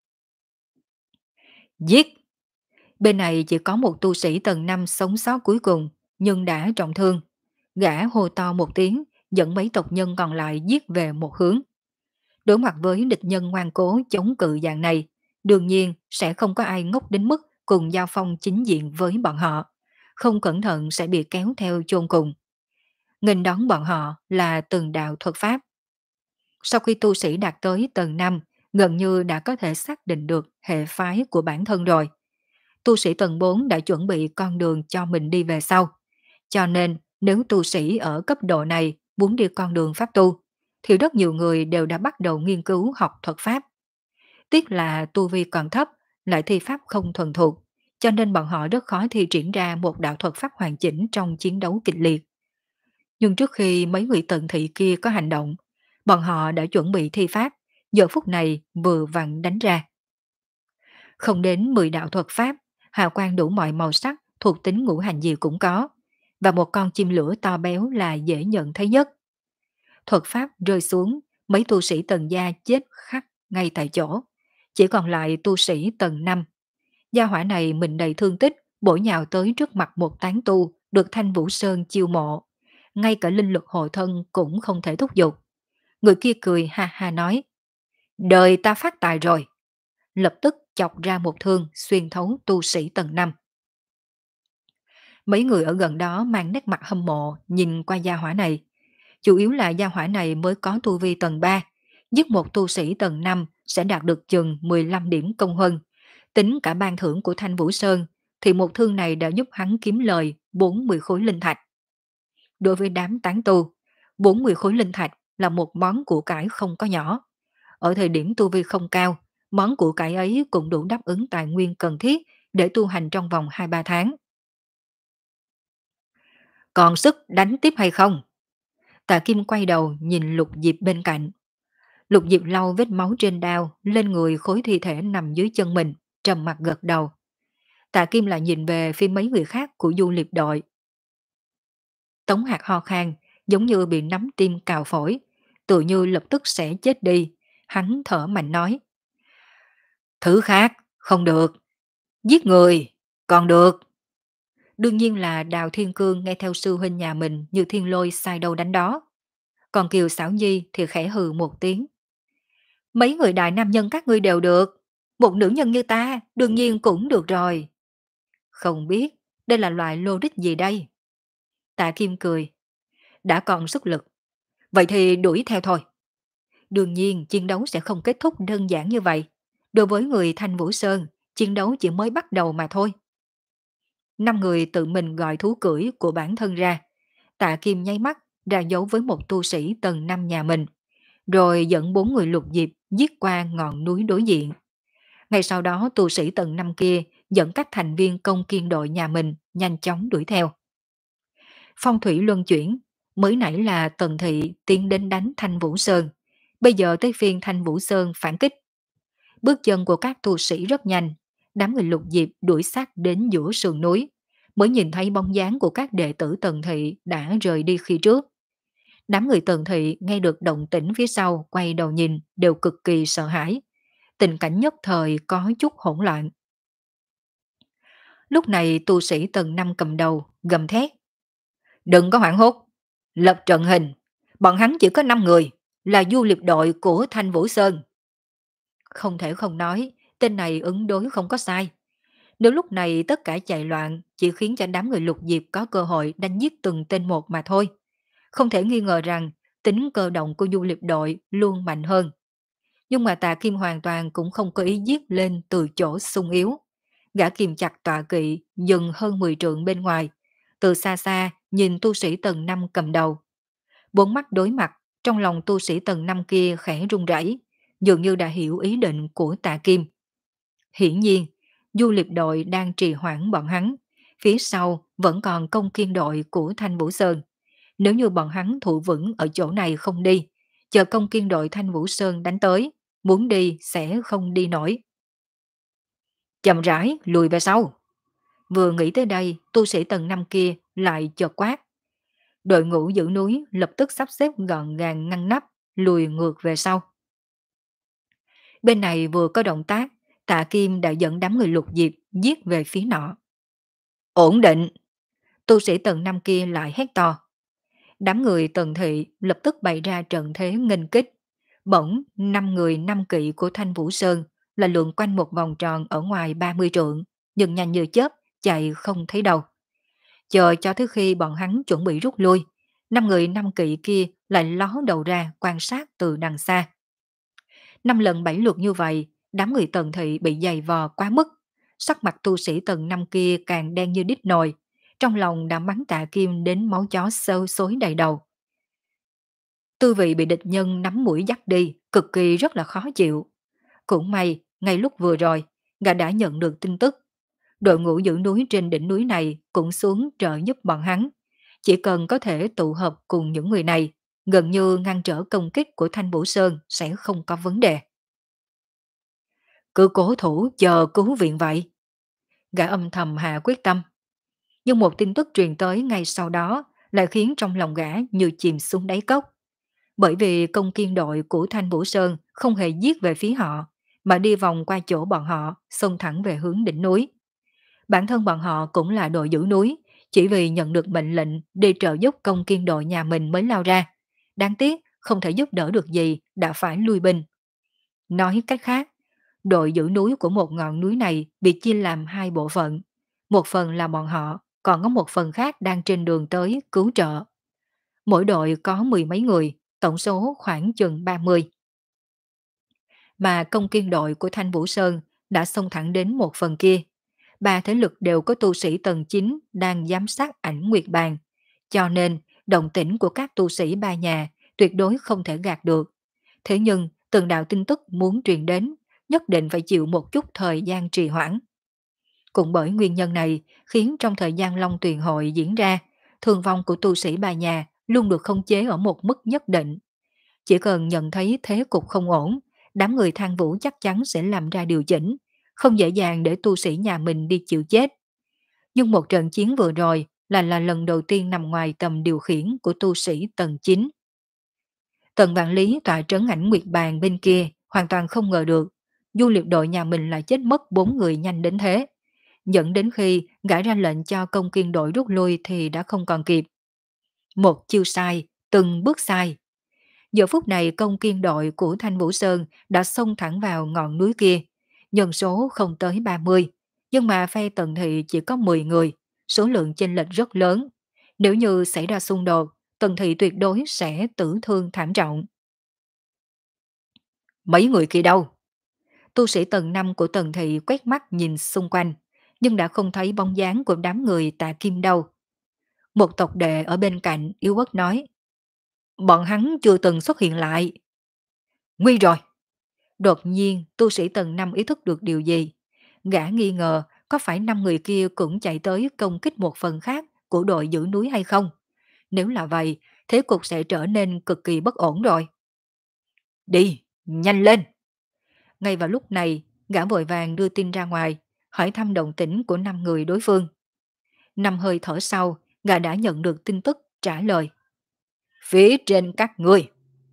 Giết! Bên này chỉ có một tu sĩ tầng năm sống sót cuối cùng, nhưng đã trọng thương. Gã hô to một tiếng, dẫn mấy tộc nhân còn lại giết về một hướng. Đối mặt với địch nhân ngoan cố chống cự dạng này, đương nhiên sẽ không có ai ngốc đến mức cùng giao phong chính diện với bọn họ. Không cẩn thận sẽ bị kéo theo chôn cùng. Nghênh đón bọn họ là từng đạo thuật pháp. Sau khi tu sĩ đạt tới tầng năm, gần như đã có thể xác định được hệ phái của bản thân rồi. Tu sĩ tầng bốn đã chuẩn bị con đường cho mình đi về sau. Cho nên, nếu tu sĩ ở cấp độ này muốn đi con đường pháp tu, thì rất nhiều người đều đã bắt đầu nghiên cứu học thuật pháp. Tiếc là tu vi còn thấp, lại thi pháp không thuần thục, cho nên bọn họ rất khó thi triển ra một đạo thuật pháp hoàn chỉnh trong chiến đấu kịch liệt. Nhưng trước khi mấy người Tần Thị kia có hành động, bọn họ đã chuẩn bị thi pháp, giờ phút này vừa vặn đánh ra. Không đến mười đạo thuật pháp, hào quang đủ mọi màu sắc, thuộc tính ngũ hành gì cũng có, và một con chim lửa to béo là dễ nhận thấy nhất. Thuật pháp rơi xuống, mấy tu sĩ tầng gia chết khắc ngay tại chỗ, chỉ còn lại tu sĩ tầng năm. Gia hỏa này mình đầy thương tích, bổ nhào tới trước mặt một tán tu được Thanh Vũ Sơn chiêu mộ. Ngay cả linh lực hộ thân cũng không thể thúc giục. Người kia cười ha ha nói, đời ta phát tài rồi. Lập tức chọc ra một thương xuyên thấu tu sĩ tầng năm. Mấy người ở gần đó mang nét mặt hâm mộ nhìn qua gia hỏa này. Chủ yếu là gia hỏa này mới có tu vi tầng ba, giết một tu sĩ tầng năm sẽ đạt được chừng mười lăm điểm công huân. Tính cả ban thưởng của Thanh Vũ Sơn, thì một thương này đã giúp hắn kiếm lời bốn mươi khối linh thạch. Đối với đám tán tu, bốn mươi khối linh thạch là một món của cải không có nhỏ. Ở thời điểm tu vi không cao, món của cải ấy cũng đủ đáp ứng tài nguyên cần thiết để tu hành trong vòng hai ba tháng. Còn sức đánh tiếp hay không? Tạ Kim quay đầu nhìn Lục Diệp bên cạnh. Lục Diệp lau vết máu trên đao lên người khối thi thể nằm dưới chân mình, trầm mặt gật đầu. Tạ Kim lại nhìn về phía mấy người khác của du liệp đội. Tống Hạc ho khan, giống như bị nắm tim cào phổi, tự như lập tức sẽ chết đi. Hắn thở mạnh nói, thứ khác, không được, giết người, còn được. Đương nhiên là Đào Thiên Cương nghe theo sư huynh nhà mình như thiên lôi sai đâu đánh đó. Còn Kiều Xảo Nhi thì khẽ hừ một tiếng. Mấy người đại nam nhân các ngươi đều được, một nữ nhân như ta đương nhiên cũng được rồi. Không biết đây là loại logic gì đây? Tạ Kim cười, đã còn sức lực, vậy thì đuổi theo thôi. Đương nhiên chiến đấu sẽ không kết thúc đơn giản như vậy. Đối với người Thanh Vũ Sơn, chiến đấu chỉ mới bắt đầu mà thôi. Năm người tự mình gọi thú cưỡi của bản thân ra. Tạ Kim nháy mắt ra dấu với một tu sĩ tầng năm nhà mình, rồi dẫn bốn người lục diệp giết qua ngọn núi đối diện. Ngay sau đó tu sĩ tầng năm kia dẫn các thành viên công kiên đội nhà mình nhanh chóng đuổi theo. Phong thủy luân chuyển, mới nãy là Tần Thị tiến đến đánh Thanh Vũ Sơn, bây giờ tới phiên Thanh Vũ Sơn phản kích. Bước chân của các tu sĩ rất nhanh, đám người lục diệp đuổi sát đến giữa sườn núi, mới nhìn thấy bóng dáng của các đệ tử Tần Thị đã rời đi khi trước. Đám người Tần Thị nghe được động tĩnh phía sau quay đầu nhìn đều cực kỳ sợ hãi. Tình cảnh nhất thời có chút hỗn loạn. Lúc này tu sĩ tầng năm cầm đầu gầm thét. Đừng có hoảng hốt, lập trận hình, bọn hắn chỉ có năm người, là du liệp đội của Thanh Vũ Sơn. Không thể không nói, tên này ứng đối không có sai. Nếu lúc này tất cả chạy loạn chỉ khiến cho đám người lục diệp có cơ hội đánh giết từng tên một mà thôi. Không thể nghi ngờ rằng tính cơ động của du liệp đội luôn mạnh hơn. Nhưng mà Tạ Kim hoàn toàn cũng không có ý giết lên từ chỗ sung yếu. Gã kìm chặt tọa kỵ dừng hơn mười trượng bên ngoài, từ xa xa nhìn tu sĩ tầng năm cầm đầu. Bốn mắt đối mặt, trong lòng tu sĩ tầng năm kia khẽ run rẩy, dường như đã hiểu ý định của Tạ Kim. Hiển nhiên, du liệp đội đang trì hoãn bọn hắn, phía sau vẫn còn công kiên đội của Thanh Vũ Sơn. Nếu như bọn hắn thủ vững ở chỗ này không đi, chờ công kiên đội Thanh Vũ Sơn đánh tới, muốn đi sẽ không đi nổi. Chậm rãi lùi về sau. Vừa nghĩ tới đây, tu sĩ tầng năm kia lại chợt quát. Đội ngũ giữ núi lập tức sắp xếp gọn gàng ngăn nắp, lùi ngược về sau. Bên này vừa có động tác, Tạ Kim đã dẫn đám người lục diệp giết về phía nọ. Ổn định! Tu sĩ tầng năm kia lại hét to. Đám người Tần Thị lập tức bày ra trận thế nghênh kích. Bỗng năm người năm kỵ của Thanh Vũ Sơn là lượn quanh một vòng tròn ở ngoài ba mươi trượng, nhưng nhanh như chớp, chạy không thấy đâu. Chờ cho tới khi bọn hắn chuẩn bị rút lui, năm người năm kỵ kia lại ló đầu ra quan sát từ đằng xa. Năm lần bảy lượt như vậy, đám người Tần Thị bị dày vò quá mức. Sắc mặt tu sĩ tầng năm kia càng đen như đít nồi, trong lòng đã mắng Tạ Kim đến máu chó sâu xối đầy đầu. Tư vị bị địch nhân nắm mũi dắt đi, cực kỳ rất là khó chịu. Cũng may, ngay lúc vừa rồi, gã đã nhận được tin tức. Đội ngũ giữ núi trên đỉnh núi này cũng xuống trợ giúp bọn hắn. Chỉ cần có thể tụ hợp cùng những người này, gần như ngăn trở công kích của Thanh Vũ Sơn sẽ không có vấn đề. Cứ cố thủ chờ cứu viện vậy. Gã âm thầm hạ quyết tâm. Nhưng một tin tức truyền tới ngay sau đó lại khiến trong lòng gã như chìm xuống đáy cốc. Bởi vì công kiên đội của Thanh Vũ Sơn không hề giết về phía họ, mà đi vòng qua chỗ bọn họ, xông thẳng về hướng đỉnh núi. Bản thân bọn họ cũng là đội giữ núi, chỉ vì nhận được mệnh lệnh đi trợ giúp công kiên đội nhà mình mới lao ra. Đáng tiếc không thể giúp đỡ được gì, đã phải lui binh. Nói cách khác, đội giữ núi của một ngọn núi này bị chia làm hai bộ phận. Một phần là bọn họ, còn có một phần khác đang trên đường tới cứu trợ. Mỗi đội có mười mấy người, tổng số khoảng chừng ba mươi. Mà công kiên đội của Thanh Vũ Sơn đã xông thẳng đến một phần kia. Ba thế lực đều có tu sĩ tầng chín đang giám sát ảnh nguyệt bàn, cho nên động tĩnh của các tu sĩ ba nhà tuyệt đối không thể gạt được. Thế nhưng từng đạo tin tức muốn truyền đến, nhất định phải chịu một chút thời gian trì hoãn. Cũng bởi nguyên nhân này khiến trong thời gian Long Tuyền Hội diễn ra, thương vong của tu sĩ ba nhà luôn được khống chế ở một mức nhất định. Chỉ cần nhận thấy thế cục không ổn, đám người Thang Vũ chắc chắn sẽ làm ra điều chỉnh, không dễ dàng để tu sĩ nhà mình đi chịu chết. Nhưng một trận chiến vừa rồi là là lần đầu tiên nằm ngoài tầm điều khiển của tu sĩ tầng chín. Tần vạn lý tọa trấn ảnh nguyệt bàn bên kia hoàn toàn không ngờ được du liệp đội nhà mình lại chết mất bốn người nhanh đến thế, dẫn đến khi gã ra lệnh cho công kiên đội rút lui thì đã không còn kịp. Một chiêu sai, từng bước sai. Giờ phút này công kiên đội của Thanh Vũ Sơn đã xông thẳng vào ngọn núi kia, nhân số không tới ba mươi, nhưng mà phe Tần Thị chỉ có mười người, số lượng chênh lệch rất lớn. Nếu như xảy ra xung đột, Tần Thị tuyệt đối sẽ tử thương thảm trọng. Mấy người kia đâu? Tu sĩ tầng năm của Tần Thị quét mắt nhìn xung quanh, nhưng đã không thấy bóng dáng của đám người Tạ Kim đâu. Một tộc đệ ở bên cạnh yếu ớt nói, bọn hắn chưa từng xuất hiện lại. Nguy rồi! Đột nhiên tu sĩ tầng năm ý thức được điều gì. Gã nghi ngờ có phải năm người kia cũng chạy tới công kích một phần khác của đội giữ núi hay không? Nếu là vậy, thế cục sẽ trở nên cực kỳ bất ổn rồi. Đi, nhanh lên! Ngay vào lúc này, gã vội vàng đưa tin ra ngoài, hỏi thăm động tĩnh của năm người đối phương. Năm hơi thở sau, gã đã nhận được tin tức trả lời. Phía trên các ngươi.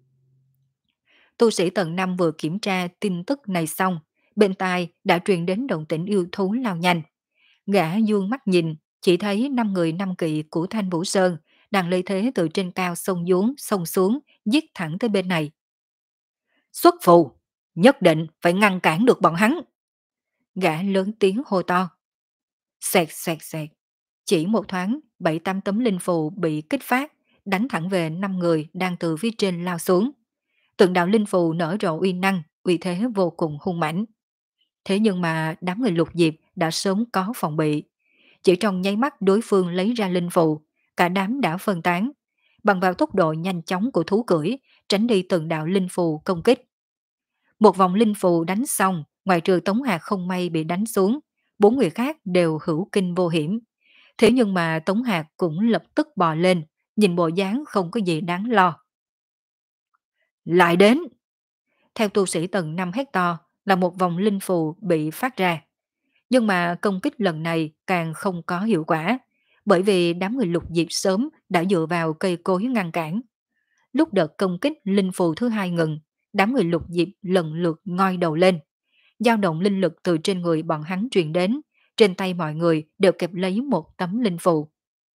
Tu sĩ tầng năm vừa kiểm tra tin tức này xong, bên tai đã truyền đến động tĩnh yêu thú lao nhanh. Gã dương mắt nhìn, chỉ thấy năm người năm kỵ của Thanh Vũ Sơn đang lấy thế từ trên cao sông xuống, sông xuống, giết thẳng tới bên này. Xuất phù, nhất định phải ngăn cản được bọn hắn. Gã lớn tiếng hô to. Xẹt xẹt xẹt, chỉ một thoáng, bảy tám tấm linh phù bị kích phát, đánh thẳng về năm người đang từ phía trên lao xuống. Từng đạo linh phù nở rộ uy năng, uy thế vô cùng hung mãnh. Thế nhưng mà đám người Lục Diệp đã sớm có phòng bị. Chỉ trong nháy mắt đối phương lấy ra linh phù, cả đám đã phân tán, bằng vào tốc độ nhanh chóng của thú cưỡi, tránh đi từng đạo linh phù công kích. Một vòng linh phù đánh xong, ngoài trừ Tống Hạc không may bị đánh xuống, bốn người khác đều hữu kinh vô hiểm. Thế nhưng mà Tống Hạc cũng lập tức bò lên, nhìn bộ dáng không có gì đáng lo. Lại đến! Theo tu sĩ tầng năm hét to là một vòng linh phù bị phát ra. Nhưng mà công kích lần này càng không có hiệu quả, bởi vì đám người Lục Diệp sớm đã dựa vào cây cối ngăn cản. Lúc đợt công kích linh phù thứ hai ngừng, đám người Lục Diệp lần lượt ngoi đầu lên. Dao động linh lực từ trên người bọn hắn truyền đến, trên tay mọi người đều kẹp lấy một tấm linh phù.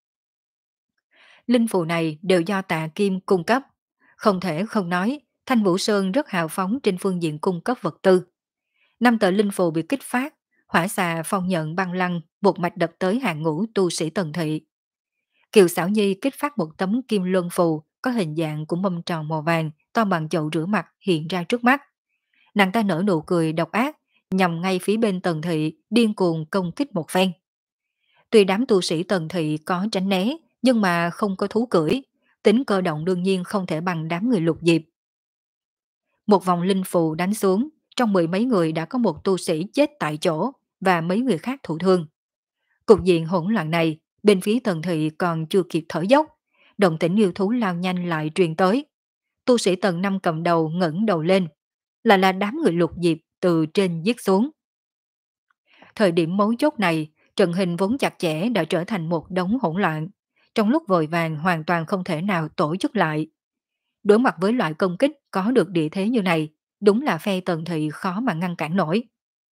Linh phù này đều do Tạ Kim cung cấp. Không thể không nói, Thanh Vũ Sơn rất hào phóng trên phương diện cung cấp vật tư. Năm tờ linh phù bị kích phát, hỏa xà phong nhận băng lăng một mạch đập tới hàng ngũ tu sĩ Tần Thị. Kiều Xảo Nhi kích phát một tấm kim luân phù có hình dạng của mâm tròn màu vàng to bằng chậu rửa mặt hiện ra trước mắt. Nàng ta nở nụ cười độc ác, nhằm ngay phía bên Tần Thị điên cuồng công kích một phen. Tuy đám tu sĩ Tần Thị có tránh né, nhưng mà không có thú cưỡi, tính cơ động đương nhiên không thể bằng đám người Lục Diệp. Một vòng linh phù đánh xuống, trong mười mấy người đã có một tu sĩ chết tại chỗ và mấy người khác thụ thương. Cục diện hỗn loạn này, bên phía Tần Thị còn chưa kịp thở dốc, động tĩnh yêu thú lao nhanh lại truyền tới. Tu sĩ tầng năm cầm đầu ngẩng đầu lên, là là đám người Lục Diệp từ trên giết xuống. Thời điểm mấu chốt này, trận hình vốn chặt chẽ đã trở thành một đống hỗn loạn, trong lúc vội vàng hoàn toàn không thể nào tổ chức lại. Đối mặt với loại công kích có được địa thế như này, đúng là phe Tần Thị khó mà ngăn cản nổi.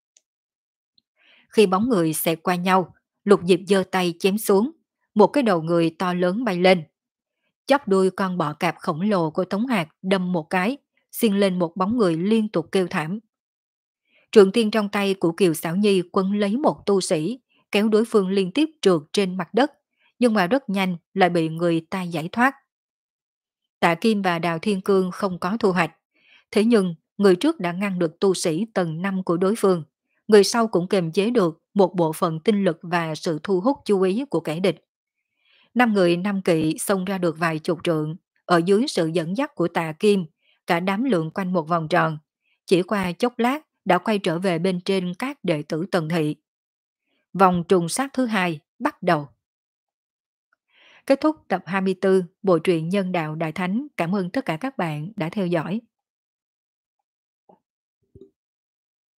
Khi bóng người xẹt qua nhau, Lục Diệp giơ tay chém xuống, một cái đầu người to lớn bay lên. Chóp đuôi con bọ cạp khổng lồ của Tống Hạc đâm một cái, xiên lên một bóng người liên tục kêu thảm. Trượng tiên trong tay của Kiều Xảo Nhi quấn lấy một tu sĩ, kéo đối phương liên tiếp trượt trên mặt đất, nhưng mà rất nhanh lại bị người ta giải thoát. Tạ Kim và Đào Thiên Cương không có thu hoạch, thế nhưng người trước đã ngăn được tu sĩ tầng năm của đối phương, người sau cũng kiềm chế được một bộ phận tinh lực và sự thu hút chú ý của kẻ địch. Năm người năm kỵ xông ra được vài chục trượng, ở dưới sự dẫn dắt của Tạ Kim, cả đám lượn quanh một vòng tròn, chỉ qua chốc lát đã quay trở về bên trên các đệ tử Tần Thị. Vòng trùng sát thứ hai bắt đầu. Kết thúc tập hai mươi tư Bộ truyện Nhân đạo Đại Thánh. Cảm ơn tất cả các bạn đã theo dõi.